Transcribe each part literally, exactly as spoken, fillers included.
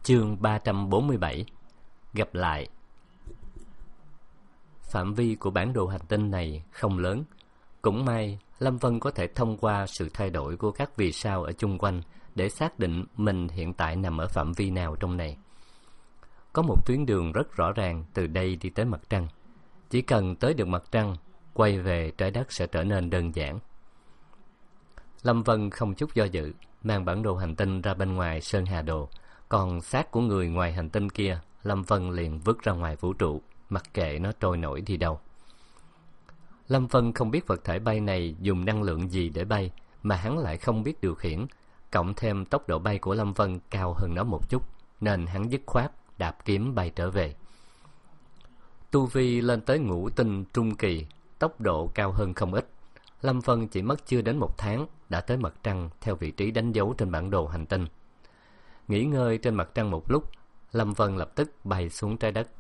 Chương ba trăm bốn mươi bảy. Gặp lại. Phạm vi của bản đồ hành tinh này không lớn. Cũng may Lâm Vân có thể thông qua sự thay đổi của các vì sao ở chung quanh để xác định mình hiện tại nằm ở phạm vi nào trong này. Có một tuyến đường rất rõ ràng từ đây đi tới mặt trăng. Chỉ cần tới được mặt trăng, quay về trái đất sẽ trở nên đơn giản. Lâm Vân không chút do dự, mang bản đồ hành tinh ra bên ngoài sơn hà đồ. Còn xác của người ngoài hành tinh kia, Lâm Vân liền vứt ra ngoài vũ trụ, mặc kệ nó trôi nổi đi đâu. Lâm Vân không biết vật thể bay này dùng năng lượng gì để bay, mà hắn lại không biết điều khiển. Cộng thêm tốc độ bay của Lâm Vân cao hơn nó một chút, nên hắn dứt khoát đạp kiếm bay trở về. Tu vi lên tới ngũ tinh trung kỳ, tốc độ cao hơn không ít. Lâm Vân chỉ mất chưa đến một tháng đã tới mặt trăng theo vị trí đánh dấu trên bản đồ hành tinh. Nghỉ ngơi trên mặt trăng một lúc, Lâm Vân lập tức bay xuống trái đất.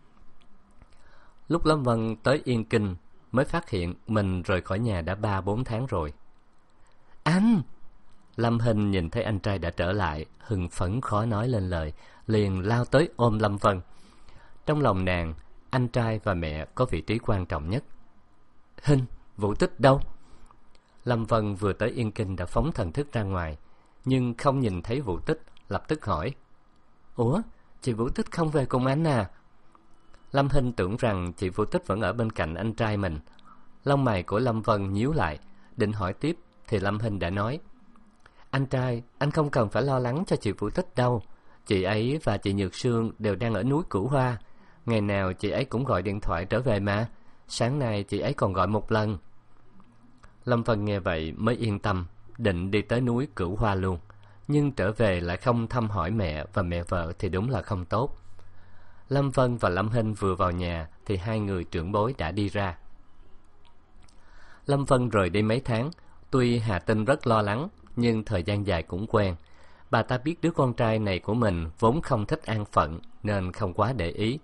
Lúc Lâm Vân tới Yên Kinh mới phát hiện mình rời khỏi nhà đã ba bốn tháng rồi. Anh! Lâm Hinh nhìn thấy anh trai đã trở lại, hưng phấn khó nói lên lời, liền lao tới ôm Lâm Vân. Trong lòng nàng, anh trai và mẹ có vị trí quan trọng nhất. Hinh, Vũ Tích đâu? Lâm Vân vừa tới Yên Kinh đã phóng thần thức ra ngoài, nhưng không nhìn thấy Vũ Tích, lập tức hỏi: Ủa, chị Vũ Tích không về cùng anh à? Lâm Hinh tưởng rằng chị Vũ Tích vẫn ở bên cạnh anh trai mình. Lông mày của Lâm Vân nhíu lại, định hỏi tiếp thì Lâm Hinh đã nói: Anh trai, anh không cần phải lo lắng cho chị Vũ Tích đâu. Chị ấy và chị Nhược Sương đều đang ở núi Cửu Hoa. Ngày nào chị ấy cũng gọi điện thoại trở về mà. Sáng nay chị ấy còn gọi một lần. Lâm Vân nghe vậy mới yên tâm, định đi tới núi Cửu Hoa luôn. Nhưng trở về lại không thăm hỏi mẹ và mẹ vợ thì đúng là không tốt. Lâm Vân và Lâm Hinh vừa vào nhà thì hai người trưởng bối đã đi ra. Lâm Vân rời đi mấy tháng, tuy Hà Tinh rất lo lắng, nhưng thời gian dài cũng quen. Bà ta biết đứa con trai này của mình vốn không thích an phận nên không quá để ý.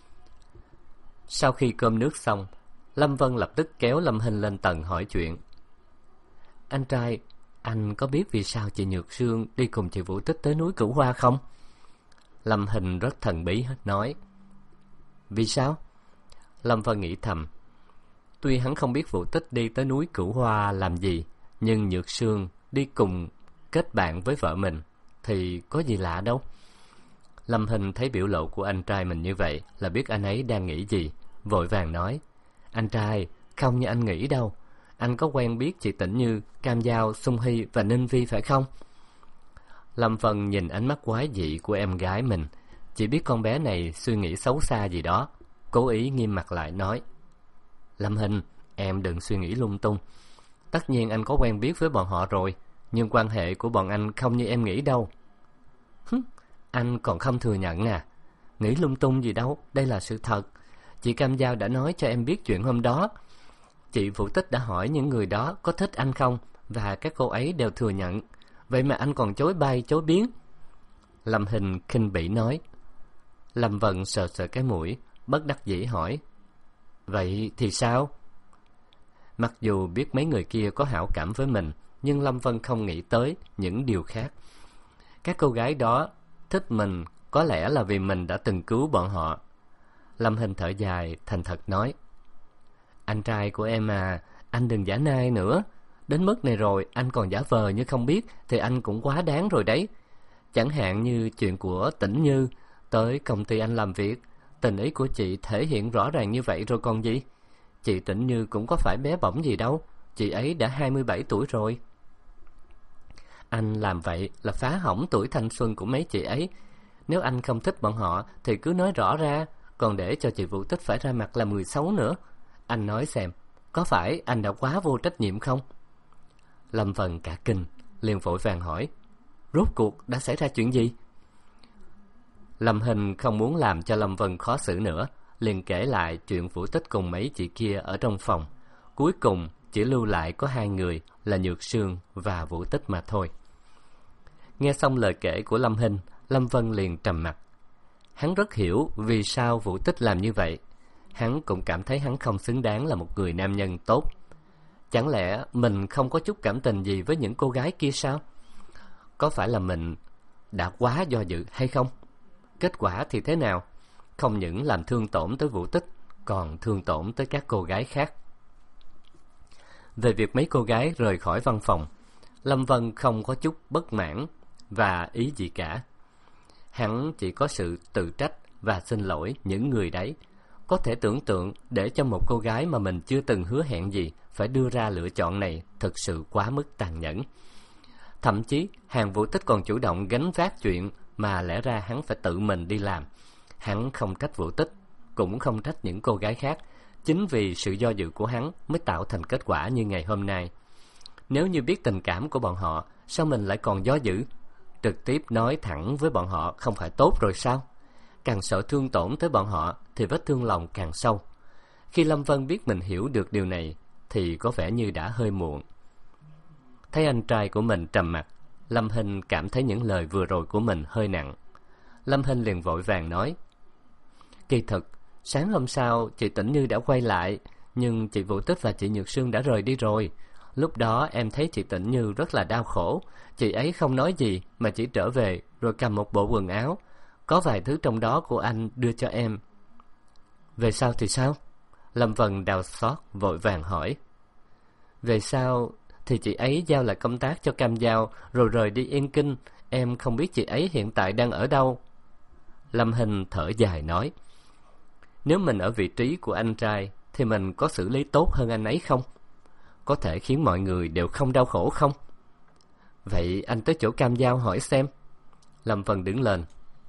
Sau khi cơm nước xong, Lâm Vân lập tức kéo Lâm Hinh lên tầng hỏi chuyện. Anh trai, anh có biết vì sao chị Nhược Sương đi cùng chị Vũ Tích tới núi Cửu Hoa không? Lâm Hinh rất thần bí nói. Vì sao? Lâm Vân nghĩ thầm. Tuy hắn không biết Vũ Tích đi tới núi Cửu Hoa làm gì, nhưng Nhược Sương đi cùng kết bạn với vợ mình thì có gì lạ đâu. Lâm Hinh thấy biểu lộ của anh trai mình như vậy là biết anh ấy đang nghĩ gì, vội vàng nói. Anh trai, không như anh nghĩ đâu. Anh có quen biết chị Tĩnh Như, Cam Giao, Sung Hy và Ninh Vi phải không? Lâm Vân nhìn ánh mắt quái dị của em gái mình, chỉ biết con bé này suy nghĩ xấu xa gì đó, cố ý nghiêm mặt lại nói. Lâm Hinh, em đừng suy nghĩ lung tung. Tất nhiên anh có quen biết với bọn họ rồi, nhưng quan hệ của bọn anh không như em nghĩ đâu. Hứ, anh còn không thừa nhận à? Nghĩ lung tung gì đâu, đây là sự thật. Chị Cam Giao đã nói cho em biết chuyện hôm đó. Chị Vũ Tích đã hỏi những người đó có thích anh không, và các cô ấy đều thừa nhận. Vậy mà anh còn chối bay chối biến. Lâm Hinh khinh bỉ nói. Lâm Vân sờ sờ cái mũi, bất đắc dĩ hỏi. Vậy thì sao? Mặc dù biết mấy người kia có hảo cảm với mình, nhưng Lâm Vân không nghĩ tới những điều khác. Các cô gái đó thích mình có lẽ là vì mình đã từng cứu bọn họ. Lâm Hinh thở dài, thành thật nói. Anh trai của em à, anh đừng giả nai nữa. Đến mức này rồi, anh còn giả vờ như không biết thì anh cũng quá đáng rồi đấy. Chẳng hạn như chuyện của Tĩnh Như tới công ty anh làm việc, tình ý của chị thể hiện rõ ràng như vậy rồi còn gì. Chị Tĩnh Như cũng có phải bé bỏng gì đâu, chị ấy đã hai mươi bảy tuổi rồi. Anh làm vậy là phá hỏng tuổi thanh xuân của mấy chị ấy. Nếu anh không thích bọn họ thì cứ nói rõ ra, còn để cho chị Vũ Tích phải ra mặt là mười sáu nữa. Anh nói xem, có phải anh đã quá vô trách nhiệm không? Lâm Vân cả kinh, liền vội vàng hỏi. Rốt cuộc đã xảy ra chuyện gì? Lâm Hinh không muốn làm cho Lâm Vân khó xử nữa, liền kể lại chuyện Vũ Tích cùng mấy chị kia ở trong phòng. Cuối cùng chỉ lưu lại có hai người là Nhược Sương và Vũ Tích mà thôi. Nghe xong lời kể của Lâm Hinh, Lâm Vân liền trầm mặt. Hắn rất hiểu vì sao Vũ Tích làm như vậy. Hắn cũng cảm thấy hắn không xứng đáng là một người nam nhân tốt. Chẳng lẽ mình không có chút cảm tình gì với những cô gái kia sao? Có phải là mình đã quá do dự hay không? kết quả thì thế nào? Không những làm thương tổn tới Vũ Tích, còn thương tổn tới các cô gái khác. Về việc mấy cô gái rời khỏi văn phòng, Lâm Vân không có chút bất mãn và ý gì cả. Hắn chỉ có sự tự trách và xin lỗi những người đấy. Có thể tưởng tượng để cho một cô gái mà mình chưa từng hứa hẹn gì phải đưa ra lựa chọn này thực sự quá mức tàn nhẫn. Thậm chí Hàn Vũ Tích còn chủ động gánh vác chuyện mà lẽ ra hắn phải tự mình đi làm. Hắn không trách Vũ Tích, cũng không trách những cô gái khác. Chính vì sự do dự của hắn mới tạo thành kết quả như ngày hôm nay. Nếu như biết tình cảm của bọn họ, sao mình lại còn do dự? Trực tiếp nói thẳng với bọn họ không phải tốt rồi sao? Càng sợ thương tổn tới bọn họ thì vết thương lòng càng sâu. Khi Lâm Vân biết mình hiểu được điều này thì có vẻ như đã hơi muộn. Thấy anh trai của mình trầm mặc, Lâm Hinh cảm thấy những lời vừa rồi của mình hơi nặng. Lâm Hinh liền vội vàng nói: Kỳ thực, sáng hôm sau chị Tĩnh Như đã quay lại, nhưng chị Vũ Tích và chị Nhược Sương đã rời đi rồi. Lúc đó em thấy chị Tĩnh Như rất là đau khổ. Chị ấy không nói gì mà chỉ trở về rồi cầm một bộ quần áo. Có vài thứ trong đó của anh đưa cho em. Về sau thì sao? Lâm Vân đau xót vội vàng hỏi. Về sau thì chị ấy giao lại công tác cho Cam Giao rồi rời đi Yên Kinh. Em không biết chị ấy hiện tại đang ở đâu. Lâm Hinh thở dài nói: Nếu mình ở vị trí của anh trai thì mình có xử lý tốt hơn anh ấy không? Có thể khiến mọi người đều không đau khổ không? Vậy anh tới chỗ Cam Giao hỏi xem. Lâm Vân đứng lên.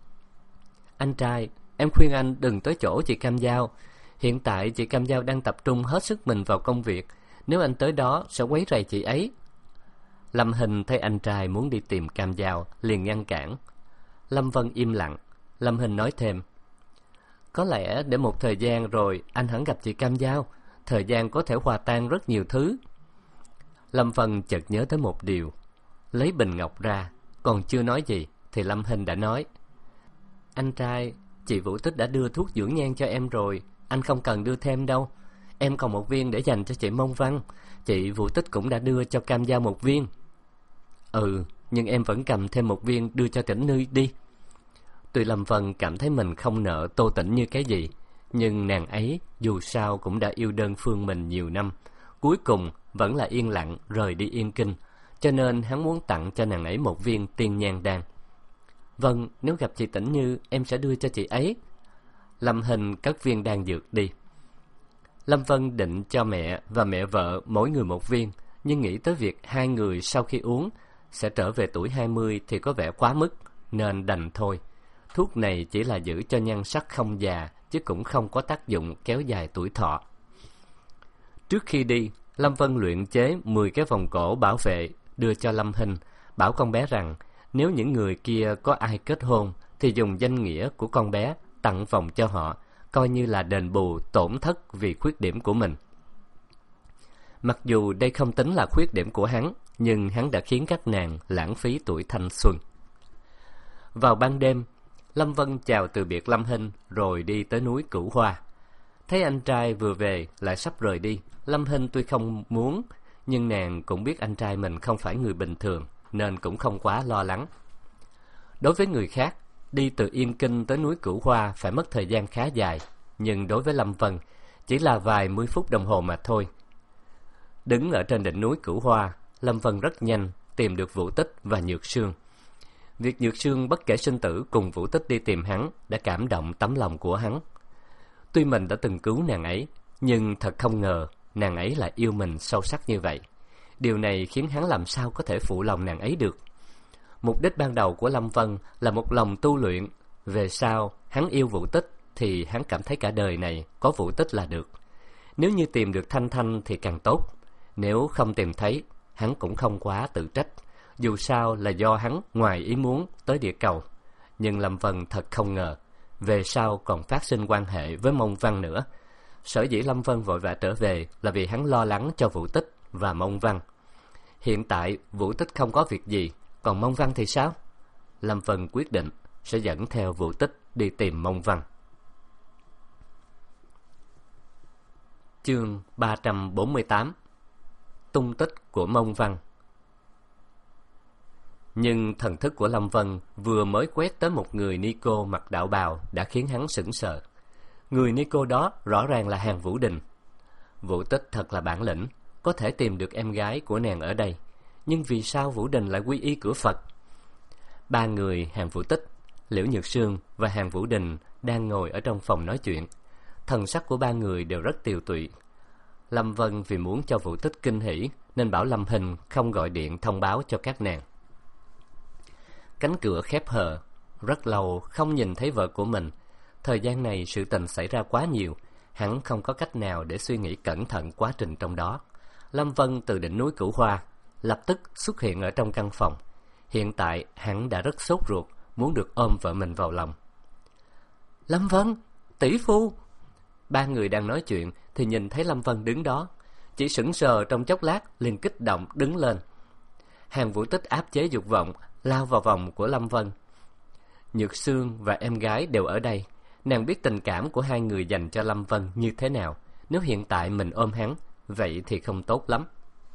Anh trai, em khuyên anh đừng tới chỗ chị Cam Giao. Hiện tại chị Cam Giao đang tập trung hết sức mình vào công việc. Nếu anh tới đó sẽ quấy rầy chị ấy. Lâm Hinh thấy anh trai muốn đi tìm Cam Giao, liền ngăn cản. Lâm Vân im lặng. Lâm Hinh nói thêm: Có lẽ để một thời gian rồi anh hẳn gặp chị Cam Giao. Thời gian có thể hòa tan rất nhiều thứ. Lâm Vân chợt nhớ tới một điều. Lấy bình ngọc ra, còn chưa nói gì thì Lâm Hinh đã nói: Anh trai, chị Vũ Tích đã đưa thuốc dưỡng nhan cho em rồi. Anh không cần đưa thêm đâu. Em còn một viên để dành cho chị Mông Văn. Chị Vũ Tích cũng đã đưa cho Cam Giao một viên. Ừ, nhưng em vẫn cầm thêm một viên đưa cho Tĩnh Như đi. Tuy Lâm Vân cảm thấy mình không nợ Tô Tĩnh Như cái gì, nhưng nàng ấy dù sao cũng đã yêu đơn phương mình nhiều năm, cuối cùng vẫn là yên lặng rời đi Yên Kinh, cho nên hắn muốn tặng cho nàng ấy một viên tiên nhan đan. Vâng, nếu gặp chị Tĩnh Như em sẽ đưa cho chị ấy. Lâm Hinh cất viên đan dược đi. Lâm Vân định cho mẹ và mẹ vợ mỗi người một viên, nhưng nghĩ tới việc hai người sau khi uống sẽ trở về tuổi hai mươi thì có vẻ quá mức, nên đành thôi. Thuốc này chỉ là giữ cho nhan sắc không già, chứ cũng không có tác dụng kéo dài tuổi thọ. Trước khi đi, Lâm Vân luyện chế mười cái vòng cổ bảo vệ đưa cho Lâm Hinh, bảo con bé rằng nếu những người kia có ai kết hôn thì dùng danh nghĩa của con bé tặng vòng cho họ, coi như là đền bù tổn thất vì khuyết điểm của mình. Mặc dù đây không tính là khuyết điểm của hắn, nhưng hắn đã khiến các nàng lãng phí tuổi thanh xuân. Vào ban đêm, Lâm Vân chào từ biệt Lâm Hinh rồi đi tới núi Cửu Hoa. Thấy anh trai vừa về lại sắp rời đi, Lâm Hinh tuy không muốn, nhưng nàng cũng biết anh trai mình không phải người bình thường, nên cũng không quá lo lắng. Đối với người khác, đi từ Yên Kinh tới núi Cửu Hoa phải mất thời gian khá dài, nhưng đối với Lâm Vân chỉ là vài mươi phút đồng hồ mà thôi. Đứng ở trên đỉnh núi Cửu Hoa, Lâm Vân rất nhanh tìm được Vũ Tích và Nhược Sương. Việc Nhược Sương bất kể sinh tử cùng Vũ Tích đi tìm hắn đã cảm động tấm lòng của hắn. Tuy mình đã từng cứu nàng ấy, nhưng thật không ngờ nàng ấy lại yêu mình sâu sắc như vậy. Điều này khiến hắn làm sao có thể phụ lòng nàng ấy được. Mục đích ban đầu của Lâm Vân là một lòng tu luyện. Về sau hắn yêu Vũ Tích thì hắn cảm thấy cả đời này có Vũ Tích là được. Nếu như tìm được Thanh Thanh thì càng tốt. Nếu không tìm thấy, hắn cũng không quá tự trách. Dù sao là do hắn ngoài ý muốn tới địa cầu. Nhưng Lâm Vân thật không ngờ về sau còn phát sinh quan hệ với Mông Văn nữa. Sở dĩ Lâm Vân vội vã trở về là vì hắn lo lắng cho Vũ Tích và Mông Văn. Hiện tại Vũ Tích không có việc gì, còn Mông Văn thì sao? Lâm Vân quyết định sẽ dẫn theo Vũ Tích đi tìm Mông Văn. Chương ba trăm bốn mươi tám. Tung tích của Mông Văn. Nhưng thần thức của Lâm Vân vừa mới quét tới một người ni cô mặc đạo bào đã khiến hắn sững sờ. Người ni cô đó rõ ràng là Hàn Vũ Đình. Vũ Tích thật là bản lĩnh, có thể tìm được em gái của nàng ở đây. Nhưng vì sao Vũ Đình lại quy y cửa Phật? Ba người Hàn Vũ Tích, Liễu Nhược Sương và Hàn Vũ Đình đang ngồi ở trong phòng nói chuyện. Thần sắc của ba người đều rất tiều tụy. Lâm Vân vì muốn cho Vũ Tích kinh hỉ nên bảo Lâm Hình không gọi điện thông báo cho các nàng. Cánh cửa khép hờ, rất lâu không nhìn thấy vợ của mình. Thời gian này sự tình xảy ra quá nhiều, hắn không có cách nào để suy nghĩ cẩn thận quá trình trong đó. Lâm Vân từ đỉnh núi Cửu Hoa lập tức xuất hiện ở trong căn phòng. Hiện tại hắn đã rất sốt ruột, muốn được ôm vợ mình vào lòng. Lâm Vân, tỷ phu! Ba người đang nói chuyện thì nhìn thấy Lâm Vân đứng đó, chỉ sững sờ trong chốc lát liền kích động đứng lên. Hàn Vũ Tích áp chế dục vọng, lao vào vòng của Lâm Vân. Nhược Sương và em gái đều ở đây. Nàng biết tình cảm của hai người dành cho Lâm Vân như thế nào. Nếu hiện tại mình ôm hắn, vậy thì không tốt lắm.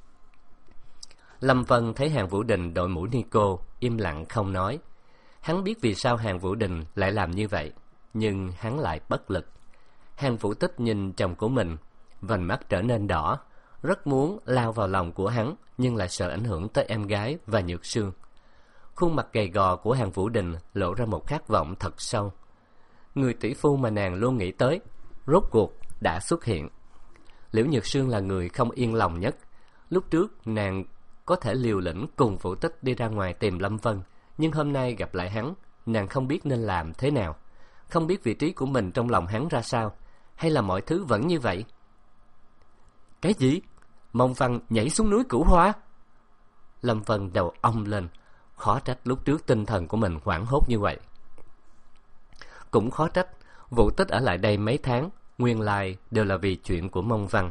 Lâm Vân thấy Hàn Vũ Đình đội mũ ni cô, im lặng không nói. Hắn biết vì sao Hàn Vũ Đình lại làm như vậy, nhưng hắn lại bất lực. Hàn Vũ Tích nhìn chồng của mình, vành mắt trở nên đỏ, rất muốn lao vào lòng của hắn, nhưng lại sợ ảnh hưởng tới em gái và Nhược Sương. Khuôn mặt gầy gò của Hàn Vũ Đình lộ ra một khát vọng thật sâu. Người tỷ phu mà nàng luôn nghĩ tới, rốt cuộc đã xuất hiện. Liễu Nhược Sương là người không yên lòng nhất. Lúc trước nàng có thể liều lĩnh cùng Vũ Tích đi ra ngoài tìm Lâm Vân, nhưng hôm nay gặp lại hắn, nàng không biết nên làm thế nào, không biết vị trí của mình trong lòng hắn ra sao, hay là mọi thứ vẫn như vậy. Cái gì? Mông Văn nhảy xuống núi Cửu Hoa? Lâm Vân đầu ong lên, khó trách lúc trước tinh thần của mình hoảng hốt như vậy. Cũng khó trách Vũ Tích ở lại đây mấy tháng, nguyên lai đều là vì chuyện của Mông Văn.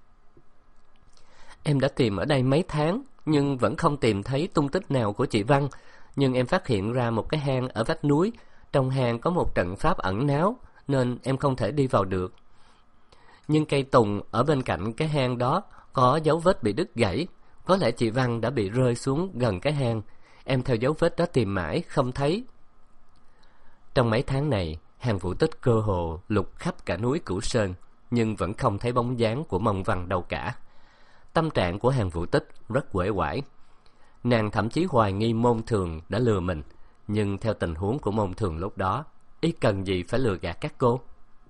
Em đã tìm ở đây mấy tháng, nhưng vẫn không tìm thấy tung tích nào của chị Văn. Nhưng em phát hiện ra một cái hang ở vách núi, trong hang có một trận pháp ẩn náu, nên em không thể đi vào được. Nhưng cây tùng ở bên cạnh cái hang đó có dấu vết bị đứt gãy, có lẽ chị Văn đã bị rơi xuống gần cái hang. Em theo dấu vết đó tìm mãi không thấy. Trong mấy tháng này, Hàn Vũ Tích cơ hồ lục khắp cả núi Cửu Sơn, nhưng vẫn không thấy bóng dáng của Mông Văn đâu cả. Tâm trạng của Hàn Vũ Tích rất uể oải. Nàng thậm chí hoài nghi Môn Thường đã lừa mình, nhưng theo tình huống của Môn Thường lúc đó, y cần gì phải lừa gạt các cô?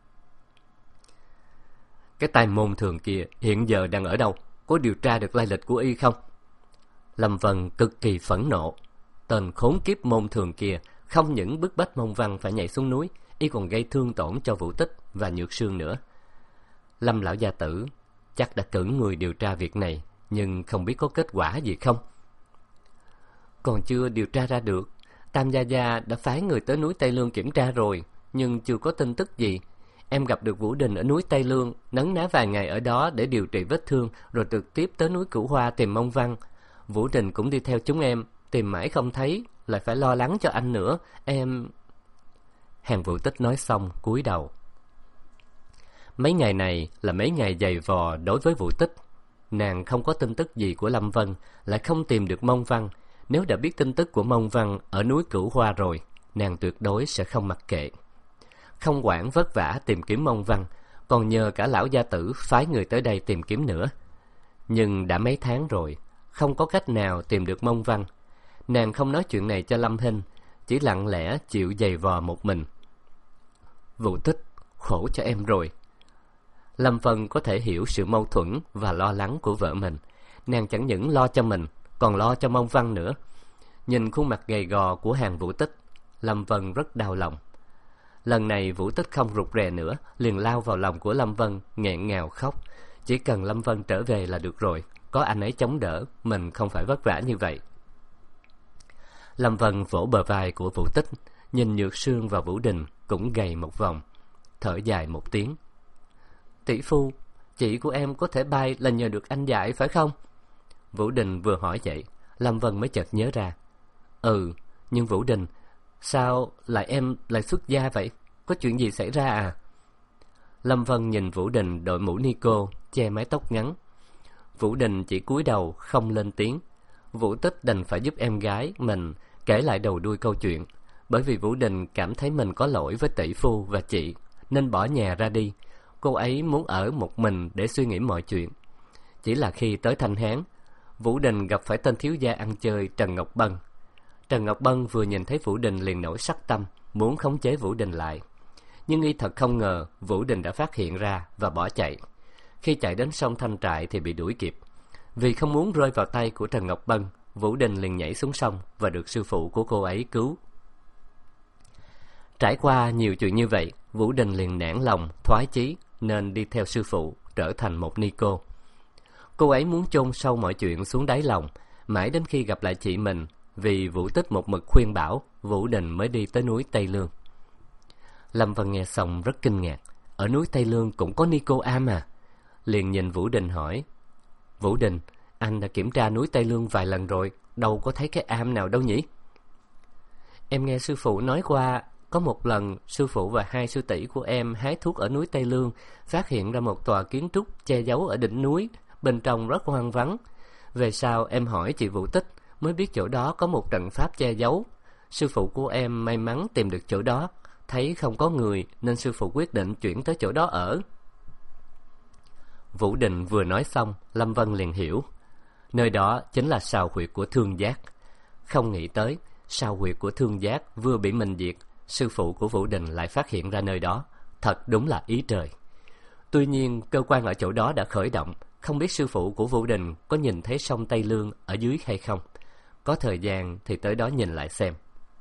Cái tay Môn Thường kia hiện giờ đang ở đâu? Có điều tra được lai lịch của y không? Lâm Vân cực kỳ phẫn nộ. Tên khốn kiếp Môn Thường kia không những bức bách Mông Văn phải nhảy xuống núi, y còn gây thương tổn cho Vũ Tích và Nhược Sương nữa. Lâm lão gia tử chắc đã cử người điều tra việc này, nhưng không biết có kết quả gì không. Còn chưa điều tra ra được. Tam gia gia đã phái người tới núi Tây Lương kiểm tra rồi, nhưng chưa có tin tức gì. Em gặp được Vũ Đình ở núi Tây Lương, nấn ná vài ngày ở đó để điều trị vết thương, rồi trực tiếp tới núi Cửu Hoa tìm Mông Văn. Vũ Đình cũng đi theo chúng em, tìm mãi không thấy, lại phải lo lắng cho anh nữa. Em... Hàn Vũ Tích nói xong cúi đầu. Mấy ngày này là mấy ngày dày vò đối với Vũ Tích. Nàng không có tin tức gì của Lâm Vân, lại không tìm được Mông Văn. Nếu đã biết tin tức của Mông Văn ở núi Cửu Hoa rồi, nàng tuyệt đối sẽ không mặc kệ. Không quản vất vả tìm kiếm Mông Văn, còn nhờ cả lão gia tử phái người tới đây tìm kiếm nữa. Nhưng đã mấy tháng rồi, không có cách nào tìm được Mông Văn. Nàng không nói chuyện này cho Lâm Hinh, chỉ lặng lẽ chịu giày vò một mình. Vũ Tích, khổ cho em rồi. Lâm Vân có thể hiểu sự mâu thuẫn và lo lắng của vợ mình. Nàng chẳng những lo cho mình, còn lo cho Mông Văn nữa. Nhìn khuôn mặt gầy gò của Hàn Vũ Tích, Lâm Vân rất đau lòng. Lần này Vũ Tích không rụt rè nữa, liền lao vào lòng của Lâm Vân, nghẹn ngào khóc. Chỉ cần Lâm Vân trở về là được rồi, có anh ấy chống đỡ, mình không phải vất vả như vậy. Lâm Vân vỗ bờ vai của Vũ Tích, nhìn Nhược Sương và Vũ Đình cũng gầy một vòng, thở dài một tiếng. Tỷ phu, chị của em có thể bay là nhờ được anh dạy phải không? Vũ Đình vừa hỏi vậy, Lâm Vân mới chợt nhớ ra. Ừ, nhưng Vũ Đình, sao lại em lại xuất gia vậy? Có chuyện gì xảy ra à? Lâm Vân nhìn Vũ Đình đội mũ ni cô, che mái tóc ngắn. Vũ Đình chỉ cúi đầu không lên tiếng. Vũ Tích đành phải giúp em gái mình kể lại đầu đuôi câu chuyện, bởi vì Vũ Đình cảm thấy mình có lỗi với tỷ phu và chị nên bỏ nhà ra đi. Cô ấy muốn ở một mình để suy nghĩ mọi chuyện. Chỉ là khi tới Thanh Hán, Vũ Đình gặp phải tên thiếu gia ăn chơi Trần Ngọc Bân. Trần Ngọc Bân vừa nhìn thấy Vũ Đình liền nổi sắc tâm, muốn khống chế Vũ Đình lại. Nhưng y thật không ngờ Vũ Đình đã phát hiện ra và bỏ chạy. Khi chạy đến sông Thanh Trại thì bị đuổi kịp. Vì không muốn rơi vào tay của Trần Ngọc Bân, Vũ Đình liền nhảy xuống sông và được sư phụ của cô ấy cứu. Trải qua nhiều chuyện như vậy, Vũ Đình liền nản lòng, thoái chí nên đi theo sư phụ, trở thành một ni cô. Cô ấy muốn chôn sâu mọi chuyện xuống đáy lòng, mãi đến khi gặp lại chị mình. Vì Vũ Tích một mực khuyên bảo, Vũ Đình mới đi tới núi Tây Lương. Lâm Vân nghe xong rất kinh ngạc. Ở núi Tây Lương cũng có ni cô am à? Liền nhìn Vũ Đình hỏi: Vũ Đình, anh đã kiểm tra núi Tây Lương vài lần rồi, đâu có thấy cái am nào đâu nhỉ? Em nghe sư phụ nói qua, có một lần sư phụ và hai sư tỷ của em hái thuốc ở núi Tây Lương, phát hiện ra một tòa kiến trúc che giấu ở đỉnh núi, bên trong rất hoang vắng. Về sau em hỏi chị Vũ Tích mới biết chỗ đó có một trận pháp che giấu. Sư phụ của em may mắn tìm được chỗ đó, thấy không có người nên sư phụ quyết định chuyển tới chỗ đó ở. Vũ Đình vừa nói xong, Lâm Vân liền hiểu. Nơi đó chính là sào huyệt của Thương Giác. Không nghĩ tới, sào huyệt của Thương Giác vừa bị mình diệt, sư phụ của Vũ Đình lại phát hiện ra nơi đó. Thật đúng là ý trời. Tuy nhiên, cơ quan ở chỗ đó đã khởi động, không biết sư phụ của Vũ Đình có nhìn thấy sông Tây Lương ở dưới hay không. Có thời gian thì tới đó nhìn lại xem.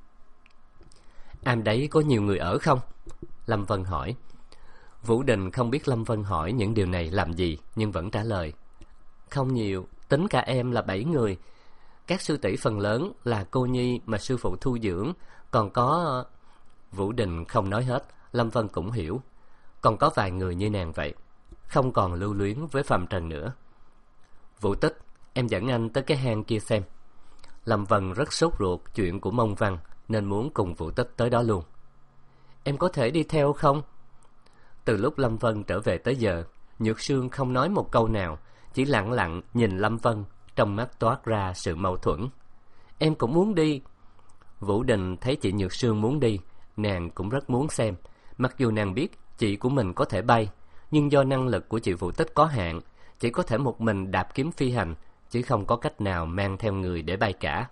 Am đấy có nhiều người ở không? Lâm Vân hỏi. Vũ Đình không biết Lâm Vân hỏi những điều này làm gì, nhưng vẫn trả lời. Không nhiều, tính cả em là bảy người. Các sư tỷ phần lớn là cô nhi mà sư phụ thu dưỡng, còn có... Vũ Đình không nói hết, Lâm Vân cũng hiểu. Còn có vài người như nàng vậy, không còn lưu luyến với phàm trần nữa. Vũ Tích, em dẫn anh tới cái hang kia xem. Lâm Vân rất sốt ruột chuyện của Mông Văn nên muốn cùng Vũ Tích tới đó luôn. Em có thể đi theo không? Từ lúc Lâm Vân trở về tới giờ, Nhược Sương không nói một câu nào, chỉ lặng lặng nhìn Lâm Vân, trong mắt toát ra sự mâu thuẫn. Em cũng muốn đi. Vũ Đình thấy chị Nhược Sương muốn đi, nàng cũng rất muốn xem. Mặc dù nàng biết chị của mình có thể bay, nhưng do năng lực của chị Vũ Tích có hạn, chỉ có thể một mình đạp kiếm phi hành, chứ không có cách nào mang theo người để bay cả.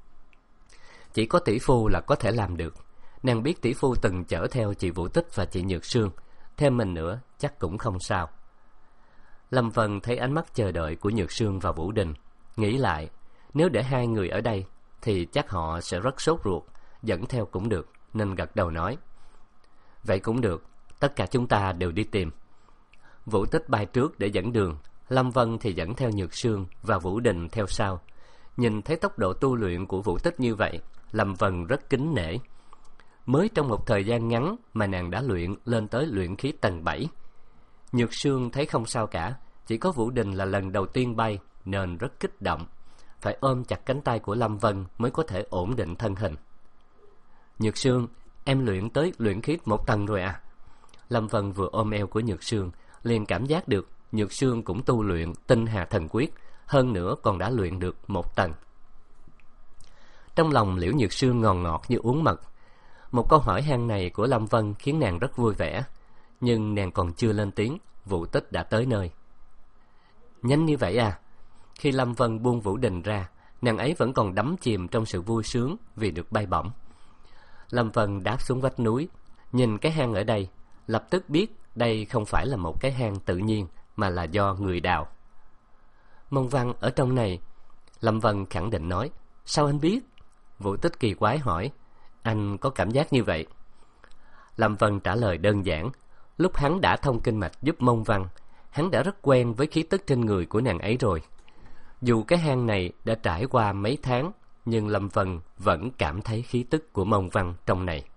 Chỉ có tỷ phu là có thể làm được. Nàng biết tỷ phu từng chở theo chị Vũ Tích và chị Nhược Sương, thêm mình nữa chắc cũng không sao. Lâm Vân thấy ánh mắt chờ đợi của Nhược Sương và Vũ Đình, nghĩ lại, nếu để hai người ở đây thì chắc họ sẽ rất sốt ruột, dẫn theo cũng được, nên gật đầu nói. Vậy cũng được, tất cả chúng ta đều đi tìm. Vũ Tích bay trước để dẫn đường, Lâm Vân thì dẫn theo Nhược Sương và Vũ Đình theo sau. Nhìn thấy tốc độ tu luyện của Vũ Tích như vậy, Lâm Vân rất kính nể. Mới trong một thời gian ngắn mà nàng đã luyện lên tới luyện khí tầng bảy. Nhược Sương thấy không sao cả, chỉ có Vũ Đình là lần đầu tiên bay nên rất kích động, phải ôm chặt cánh tay của Lâm Vân mới có thể ổn định thân hình. Nhược Sương, em luyện tới luyện khí một tầng rồi à? Lâm Vân vừa ôm eo của Nhược Sương, liền cảm giác được Nhược Sương cũng tu luyện Tinh Hà Thần Quyết, hơn nữa còn đã luyện được một tầng. Trong lòng Liễu Nhược Sương ngon ngọt như uống mật. Một câu hỏi han này của Lâm Vân khiến nàng rất vui vẻ, nhưng nàng còn chưa lên tiếng, Vũ Tích đã tới nơi. Nhanh như vậy à? Khi Lâm Vân buông Vũ Đình ra, nàng ấy vẫn còn đắm chìm trong sự vui sướng vì được bay bổng. Lâm Vân đáp xuống vách núi, nhìn cái hang ở đây, lập tức biết đây không phải là một cái hang tự nhiên mà là do người đào. Mông Văn ở trong này. Lâm Vân khẳng định nói. Sao anh biết? Vũ Tích kỳ quái hỏi. Anh có cảm giác như vậy? Lâm Vân trả lời đơn giản. Lúc hắn đã thông kinh mạch giúp Mông Văn, hắn đã rất quen với khí tức trên người của nàng ấy rồi. Dù cái hang này đã trải qua mấy tháng, nhưng Lâm Vân vẫn cảm thấy khí tức của Mông Văn trong này.